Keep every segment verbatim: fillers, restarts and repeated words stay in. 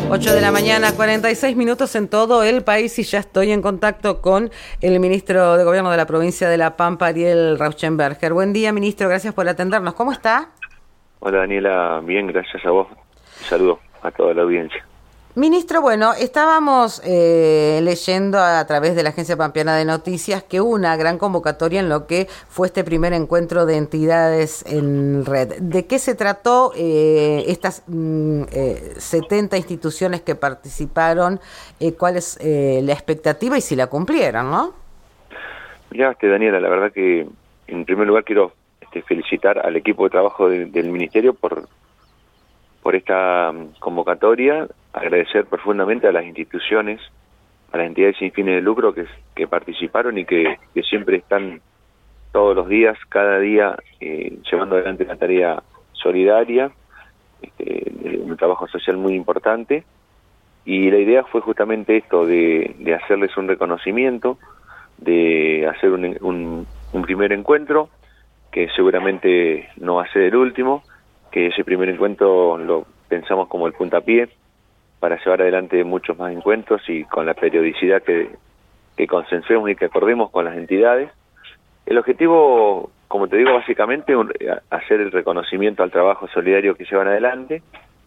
ocho de la mañana, cuarenta y seis minutos en todo el país y ya estoy en contacto con el ministro de Gobierno de la provincia de La Pampa, Ariel Rauschenberger. Buen día, ministro, gracias por atendernos. ¿Cómo está? Hola, Daniela, bien, gracias a vos. Saludos a toda la audiencia. Ministro, bueno, estábamos eh, leyendo a través de la Agencia Pampeana de Noticias que hubo una gran convocatoria en lo que fue este primer encuentro de entidades en red. ¿De qué se trató eh, estas mm, eh, setenta instituciones que participaron? Eh, ¿Cuál es eh, la expectativa y si la cumplieron, no? Mirá, este, Daniela, la verdad que en primer lugar quiero este, felicitar al equipo de trabajo de, del Ministerio por, por esta convocatoria, agradecer profundamente a las instituciones, a las entidades sin fines de lucro que, que participaron y que, que siempre están todos los días, cada día, eh, llevando adelante una tarea solidaria, este, un trabajo social muy importante. Y la idea fue justamente esto, de, de hacerles un reconocimiento, de hacer un, un, un primer encuentro, que seguramente no va a ser el último, que ese primer encuentro lo pensamos como el puntapié para llevar adelante muchos más encuentros y con la periodicidad que, que consensuemos y que acordemos con las entidades. El objetivo, como te digo, básicamente un, hacer el reconocimiento al trabajo solidario que llevan adelante,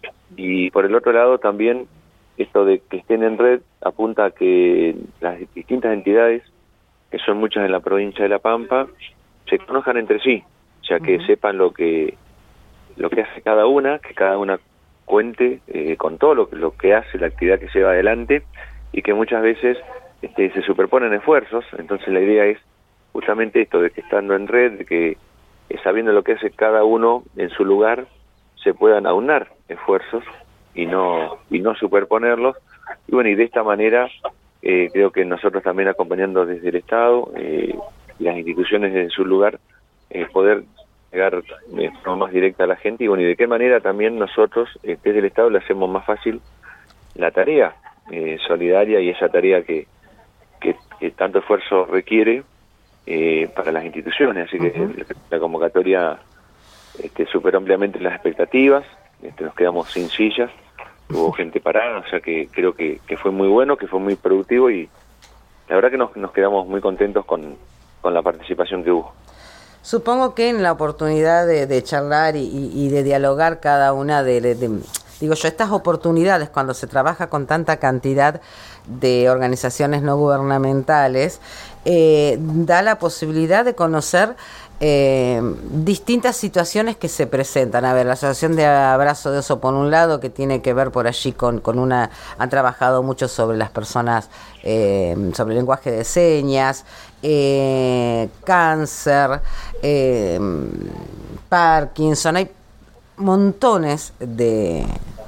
y por el otro lado también esto de que estén en red apunta a que las distintas entidades, que son muchas en la provincia de La Pampa, se conozcan entre sí, ya que uh-huh. sepan lo que lo que hace cada una, que cada una cuente eh, con todo lo, lo que hace, la actividad que lleva adelante, y que muchas veces este, se superponen esfuerzos. Entonces la idea es justamente esto, de que estando en red, de que eh, sabiendo lo que hace cada uno en su lugar, se puedan aunar esfuerzos y no y no superponerlos. Y bueno, y de esta manera eh, creo que nosotros también acompañando desde el Estado eh, y las instituciones en su lugar, eh, poder llegar de forma más directa a la gente, y bueno, y de qué manera también nosotros eh, desde el Estado le hacemos más fácil la tarea eh, solidaria y esa tarea que, que, que tanto esfuerzo requiere eh, para las instituciones. Así que uh-huh. la convocatoria este, superó ampliamente las expectativas, este, nos quedamos sin sillas, hubo gente parada, o sea que creo que, que fue muy bueno, que fue muy productivo, y la verdad que nos, nos quedamos muy contentos con, con la participación que hubo. Supongo que en la oportunidad de, de charlar y, y de dialogar cada una de, de, de, digo yo, estas oportunidades cuando se trabaja con tanta cantidad de organizaciones no gubernamentales, eh, da la posibilidad de conocer eh, distintas situaciones que se presentan. A ver, la Asociación de Abrazo de Oso, por un lado, que tiene que ver por allí con, con una, han trabajado mucho sobre las personas, eh, sobre el lenguaje de señas, eh, cáncer, eh, Parkinson, hay montones de,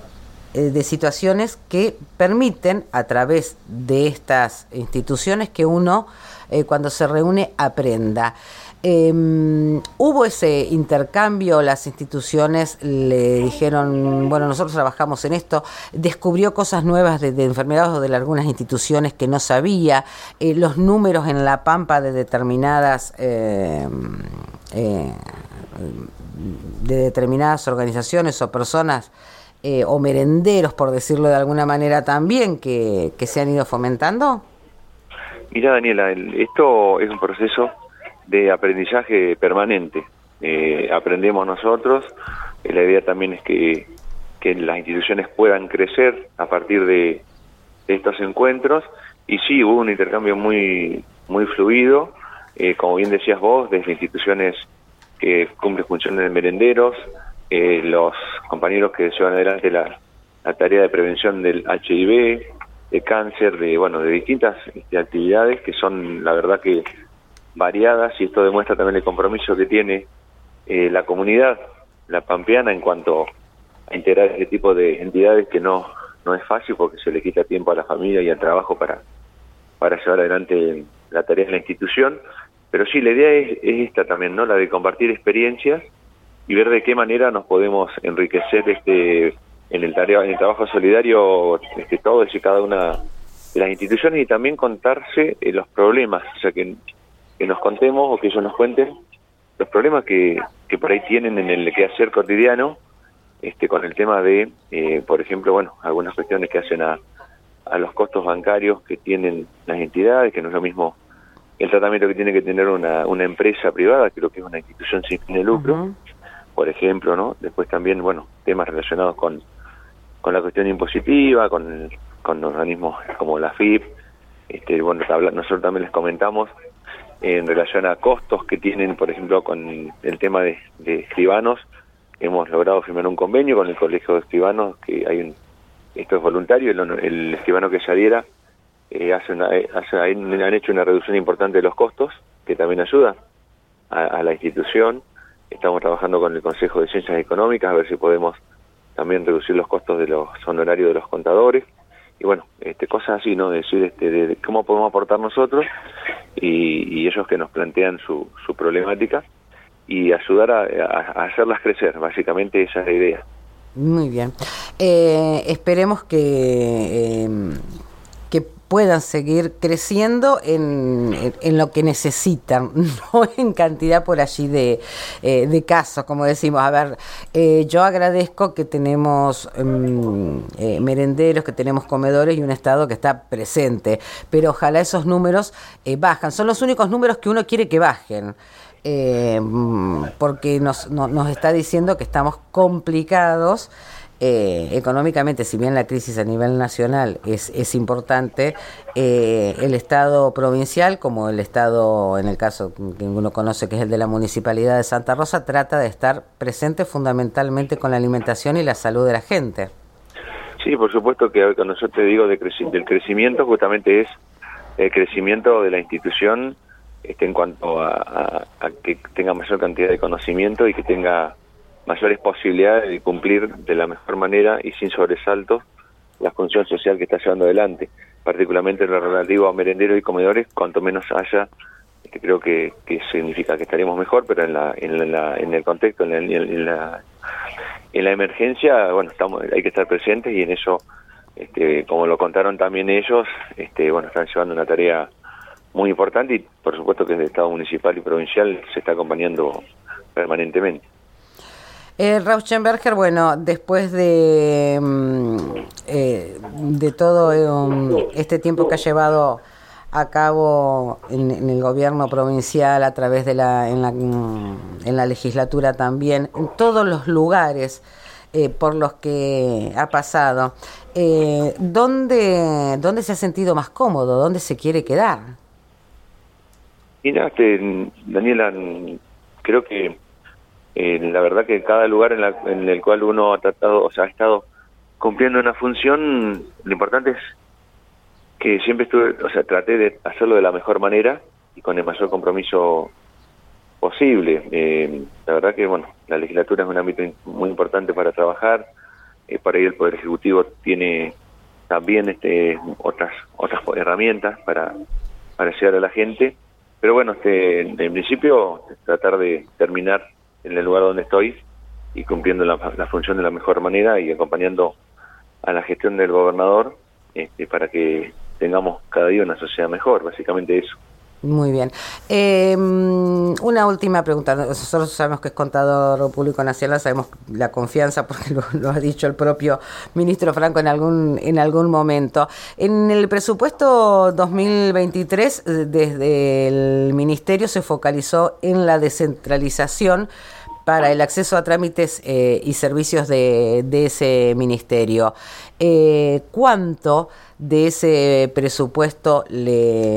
de situaciones que permiten a través de estas instituciones que uno eh, cuando se reúne aprenda. Eh, hubo ese intercambio, las instituciones le dijeron, bueno, nosotros trabajamos en esto, descubrió cosas nuevas de, de enfermedades o de algunas instituciones que no sabía, eh, los números en La Pampa de determinadas eh, eh, de determinadas organizaciones o personas eh, o merenderos, por decirlo de alguna manera, también que, que se han ido fomentando. Mira, Daniela, el, esto es un proceso de aprendizaje permanente. Eh, aprendemos nosotros, eh, la idea también es que, que las instituciones puedan crecer a partir de, de estos encuentros, y sí, hubo un intercambio muy muy fluido, eh, como bien decías vos, desde instituciones que cumplen funciones de merenderos, eh, los compañeros que llevan adelante la, la tarea de prevención del H I V, de cáncer, de bueno, de distintas este, actividades que son, la verdad que variadas, y esto demuestra también el compromiso que tiene eh, la comunidad, la pampeana, en cuanto a integrar este tipo de entidades que no no es fácil, porque se le quita tiempo a la familia y al trabajo para para llevar adelante la tarea de la institución. Pero sí, la idea es, es esta también, ¿no? La de compartir experiencias y ver de qué manera nos podemos enriquecer este en el tarea, en el trabajo solidario, este, todos y cada una de las instituciones, y también contarse eh, los problemas, o sea que que nos contemos o que ellos nos cuenten los problemas que, que por ahí tienen en el quehacer cotidiano, este, con el tema de, eh, por ejemplo, bueno, algunas cuestiones que hacen a, a los costos bancarios que tienen las entidades, que no es lo mismo el tratamiento que tiene que tener una, una empresa privada, que lo que es una institución sin fin de lucro, uh-huh. por ejemplo, ¿no? Después también, bueno, temas relacionados con, con la cuestión impositiva, con, con organismos como la F I P, este, bueno, nosotros también les comentamos en relación a costos que tienen, por ejemplo, con el tema de, de escribanos. Hemos logrado firmar un convenio con el Colegio de Escribanos, que hay un, esto es voluntario, el, el escribano que se adhiera eh, hace una, hace, han hecho una reducción importante de los costos, que también ayuda a, a la institución. Estamos trabajando con el Consejo de Ciencias Económicas a ver si podemos también reducir los costos de los honorarios de los contadores. Y bueno, este, cosas así, ¿no? Decir este, de, de cómo podemos aportar nosotros y, y ellos que nos plantean su, su problemática y ayudar a, a, a hacerlas crecer, básicamente esa es la idea. Muy bien. Eh, esperemos que, eh, que puedan seguir creciendo en, en, en lo que necesitan, no en cantidad por allí de, eh, de casos, como decimos. A ver, eh, yo agradezco que tenemos um, eh, merenderos, que tenemos comedores y un Estado que está presente, pero ojalá esos números eh, bajan. Son los únicos números que uno quiere que bajen. Eh, porque nos, no, nos está diciendo que estamos complicados eh, económicamente. Si bien la crisis a nivel nacional es, es importante, eh, el Estado provincial, como el Estado, en el caso que uno conoce, que es el de la Municipalidad de Santa Rosa, trata de estar presente fundamentalmente con la alimentación y la salud de la gente. Sí, por supuesto que cuando yo te digo de creci- del crecimiento, justamente es el crecimiento de la institución, Este, en cuanto a, a, a que tenga mayor cantidad de conocimiento y que tenga mayores posibilidades de cumplir de la mejor manera y sin sobresaltos la función social que está llevando adelante, particularmente en lo relativo a merenderos y comedores. Cuanto menos haya, este, creo que, que significa que estaremos mejor, pero en la en, la, en el contexto, en la, en la en la emergencia, bueno, estamos hay que estar presentes y en eso, este, como lo contaron también ellos, este, bueno, están llevando una tarea muy importante y por supuesto que desde el Estado municipal y provincial se está acompañando permanentemente. Eh, Rauschenberger, bueno, después de eh, de todo eh, este tiempo que ha llevado a cabo en, en el gobierno provincial, a través de la en la en la legislatura también, en todos los lugares eh, por los que ha pasado, eh, ¿dónde dónde se ha sentido más cómodo? ¿Dónde se quiere quedar? Mira, este, Daniela, creo que eh, la verdad que cada lugar en, la, en el cual uno ha tratado, o sea, ha estado cumpliendo una función, lo importante es que siempre estuve, o sea, traté de hacerlo de la mejor manera y con el mayor compromiso posible. Eh, la verdad que, bueno, la legislatura es un ámbito muy importante para trabajar, eh, para ello el Poder Ejecutivo tiene también este, otras otras herramientas para, para llegar a la gente. Pero bueno, este, en principio tratar de terminar en el lugar donde estoy y cumpliendo la, la función de la mejor manera y acompañando a la gestión del gobernador este, para que tengamos cada día una sociedad mejor, básicamente eso. Muy bien. Eh, una última pregunta. Nosotros sabemos que es contador público nacional, sabemos la confianza porque lo, lo ha dicho el propio ministro Franco en algún en algún momento. En el presupuesto dos mil veintitrés, desde el ministerio se focalizó en la descentralización para el acceso a trámites eh, y servicios de, de ese ministerio. Eh, ¿Cuánto de ese presupuesto le...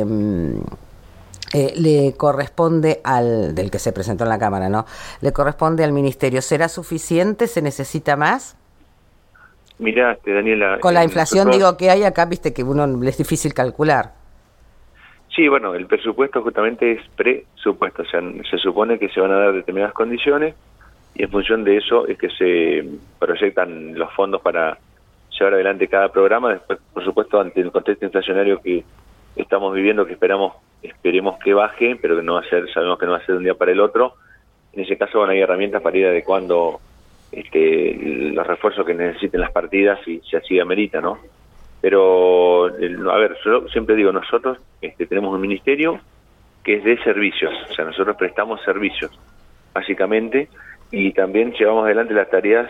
Eh, le corresponde al, del que se presentó en la Cámara, ¿no? Le corresponde al Ministerio. ¿Será suficiente? ¿Se necesita más? Mirá, este, Daniela... Con la eh, inflación, nosotros... digo, que hay acá, viste que uno es difícil calcular. Sí, bueno, el presupuesto justamente es presupuesto, o sea, se supone que se van a dar determinadas condiciones y en función de eso es que se proyectan los fondos para llevar adelante cada programa. Después, por supuesto, ante el contexto inflacionario que estamos viviendo, que esperamos esperemos que baje, pero que no va a ser, sabemos que no va a ser de un día para el otro. En ese caso, bueno, hay herramientas para ir adecuando este, los refuerzos que necesiten las partidas y si así amerita, ¿no? Pero, a ver, yo siempre digo, nosotros este, tenemos un ministerio que es de servicios, o sea, nosotros prestamos servicios, básicamente, y también llevamos adelante las tareas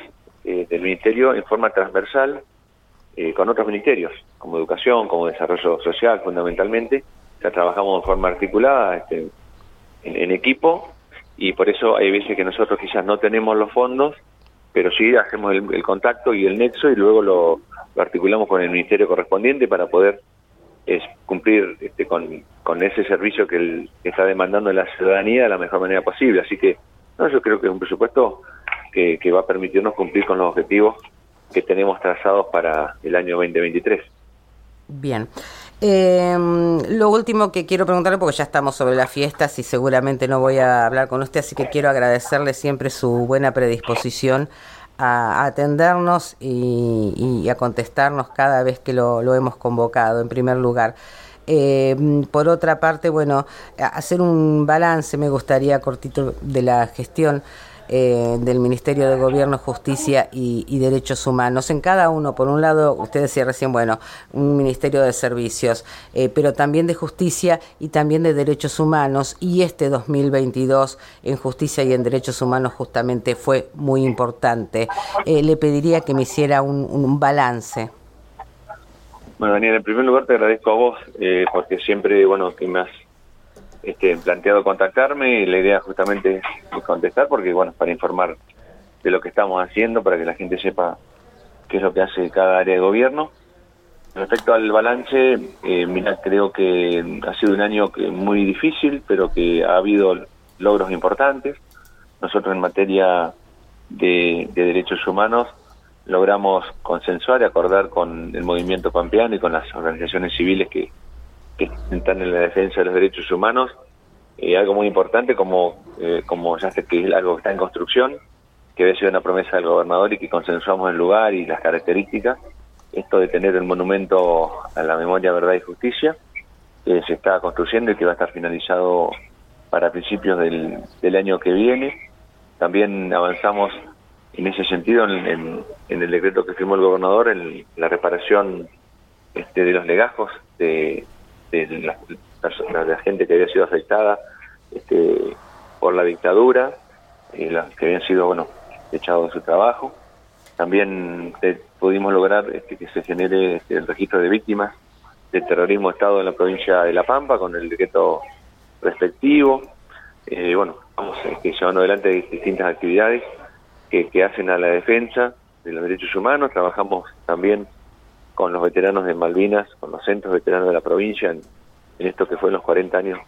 eh, del Ministerio en forma transversal eh, con otros ministerios, como Educación, como Desarrollo Social fundamentalmente. O sea, trabajamos de forma articulada este, en, en equipo, y por eso hay veces que nosotros quizás no tenemos los fondos, pero sí hacemos el, el contacto y el nexo, y luego lo, lo articulamos con el ministerio correspondiente para poder es, cumplir este, con, con ese servicio que, el, que está demandando la ciudadanía de la mejor manera posible. Así que no, yo creo que es un presupuesto que, que va a permitirnos cumplir con los objetivos que tenemos trazados para el año veinte veintitrés. Bien. Eh, lo último que quiero preguntarle, porque ya estamos sobre las fiestas y seguramente no voy a hablar con usted, así que quiero agradecerle siempre su buena predisposición a atendernos y, y a contestarnos cada vez que lo, lo hemos convocado, en primer lugar. Eh, por otra parte, bueno, hacer un balance me gustaría cortito de la gestión eh, del Ministerio de Gobierno, Justicia y, y Derechos Humanos. En cada uno, por un lado, usted decía recién, bueno, un Ministerio de Servicios, eh, pero también de Justicia y también de Derechos Humanos, y este dos mil veintidós en Justicia y en Derechos Humanos justamente fue muy importante. Eh, le pediría que me hiciera un, un balance. Bueno, Daniel, en primer lugar te agradezco a vos, eh, porque siempre, bueno, que me has este, planteado contactarme, y la idea justamente es contestar, porque, bueno, para informar de lo que estamos haciendo, para que la gente sepa qué es lo que hace cada área de gobierno. Respecto al balance, eh, mira, creo que ha sido un año que muy difícil, pero que ha habido logros importantes. Nosotros en materia de, de derechos humanos logramos consensuar y acordar con el movimiento pampeano y con las organizaciones civiles que, que están en la defensa de los derechos humanos, eh, algo muy importante como, eh, como ya sé que es algo que está en construcción, que había sido una promesa del gobernador y que consensuamos el lugar y las características, esto de tener el monumento a la memoria, verdad y justicia, que se está construyendo y que va a estar finalizado para principios del, del año que viene. También avanzamos en ese sentido, en, en, en el decreto que firmó el gobernador, en la reparación este, de los legajos de, de, la, la, de la gente que había sido afectada este, por la dictadura, y las que habían sido, bueno, echados de su trabajo. También eh, pudimos lograr este, que se genere este, el registro de víctimas del terrorismo de Estado en la provincia de La Pampa, con el decreto respectivo. Eh, bueno, vamos este, llevando adelante distintas actividades Que, que hacen a la defensa de los derechos humanos. Trabajamos también con los veteranos de Malvinas, con los centros veteranos de la provincia, en, en esto que fue en los cuarenta años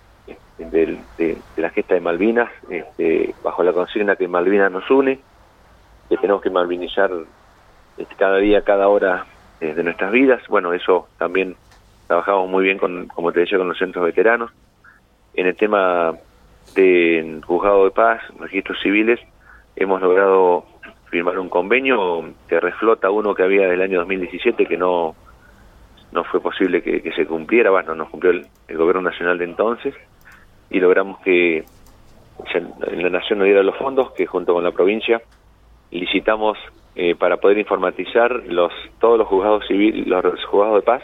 de, de, de la gesta de Malvinas, este, bajo la consigna que Malvinas nos une, que tenemos que malvinizar este, cada día, cada hora eh, de nuestras vidas. Bueno, eso también trabajamos muy bien, con, como te decía, con los centros veteranos. En el tema de juzgado de paz, registros civiles, hemos logrado firmar un convenio que reflota uno que había del año dos mil diecisiete, que no no fue posible que, que se cumpliera, bueno, nos cumplió el, el gobierno nacional de entonces, y logramos que se, la nación nos diera los fondos, que junto con la provincia licitamos eh, para poder informatizar los todos los juzgados civiles, los juzgados de paz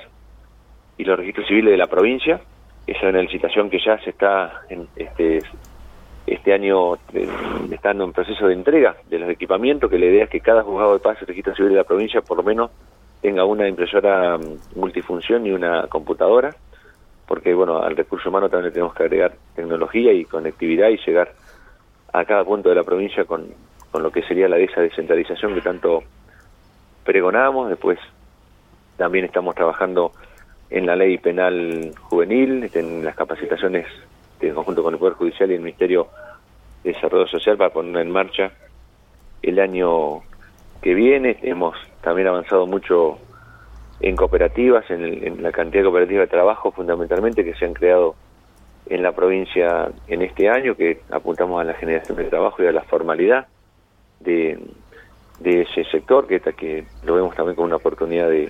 y los registros civiles de la provincia. Esa es una licitación que ya se está en este Este año eh, estando en proceso de entrega de los equipamientos, que la idea es que cada juzgado de paz y registro civil de la provincia por lo menos tenga una impresora um, multifunción y una computadora, porque bueno, al recurso humano también le tenemos que agregar tecnología y conectividad y llegar a cada punto de la provincia con, con lo que sería la de esa descentralización que tanto pregonamos. Después también estamos trabajando en la ley penal juvenil, en las capacitaciones en conjunto con el Poder Judicial y el Ministerio de Desarrollo Social para ponerla en marcha el año que viene. Hemos también avanzado mucho en cooperativas, en, el, en la cantidad de cooperativas de trabajo fundamentalmente que se han creado en la provincia en este año, que apuntamos a la generación de trabajo y a la formalidad de, de ese sector, que, que lo vemos también como una oportunidad de,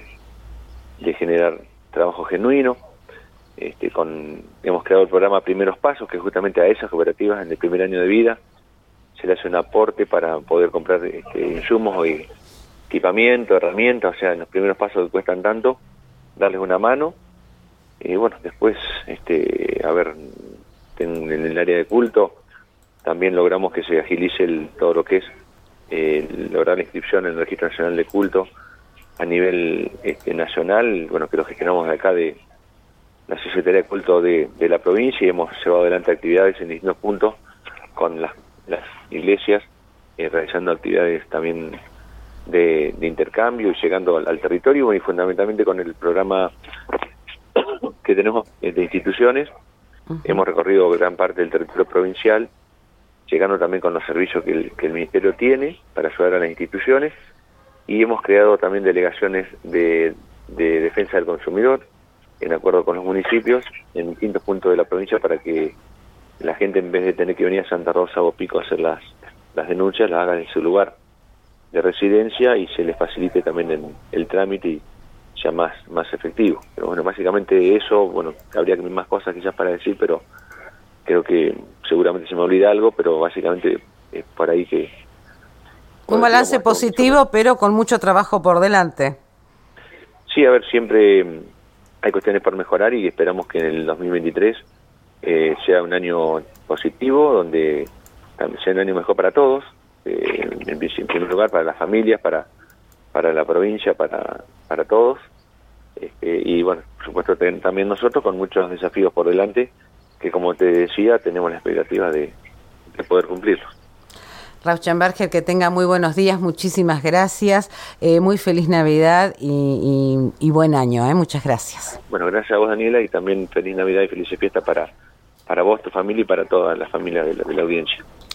de generar trabajo genuino. Este, con, hemos creado el programa Primeros Pasos, que justamente a esas cooperativas en el primer año de vida se le hace un aporte para poder comprar este, insumos y equipamiento, herramientas, o sea, en los primeros pasos que cuestan tanto, darles una mano. Y bueno, después, este, a ver, en, en el área de culto también logramos que se agilice el, todo lo que es eh, lograr la inscripción en el Registro Nacional de Culto a nivel este, nacional, bueno, que lo gestionamos de acá de la Secretaría de Culto de, de la provincia, y hemos llevado adelante actividades en distintos puntos con las, las iglesias, eh, realizando actividades también de, de intercambio y llegando al, al territorio, y fundamentalmente con el programa que tenemos de instituciones. Uh-huh. Hemos recorrido gran parte del territorio provincial, llegando también con los servicios que el, que el Ministerio tiene para ayudar a las instituciones, y hemos creado también delegaciones de, de defensa del consumidor, en acuerdo con los municipios, en distintos puntos de la provincia, para que la gente, en vez de tener que venir a Santa Rosa o Pico a hacer las, las denuncias, las hagan en su lugar de residencia y se les facilite también el, el trámite y sea más, más efectivo. Pero bueno, básicamente eso, bueno, habría más cosas quizás para decir, pero creo que seguramente se me olvida algo, pero básicamente es por ahí que... Un balance positivo, pero con mucho trabajo por delante. Sí, a ver, siempre hay cuestiones por mejorar y esperamos que en el dos mil veintitrés eh, sea un año positivo, donde sea un año mejor para todos, eh, en, en primer lugar para las familias, para para la provincia, para para todos, este, y bueno, por supuesto también nosotros con muchos desafíos por delante, que como te decía, tenemos la expectativa de, de poder cumplirlos. Rauschenberger, que tenga muy buenos días, muchísimas gracias, eh, muy feliz Navidad y, y, y buen año, eh, muchas gracias. Bueno, gracias a vos, Daniela, y también feliz Navidad y felices fiestas para, para vos, tu familia y para toda la familia de la, de la audiencia.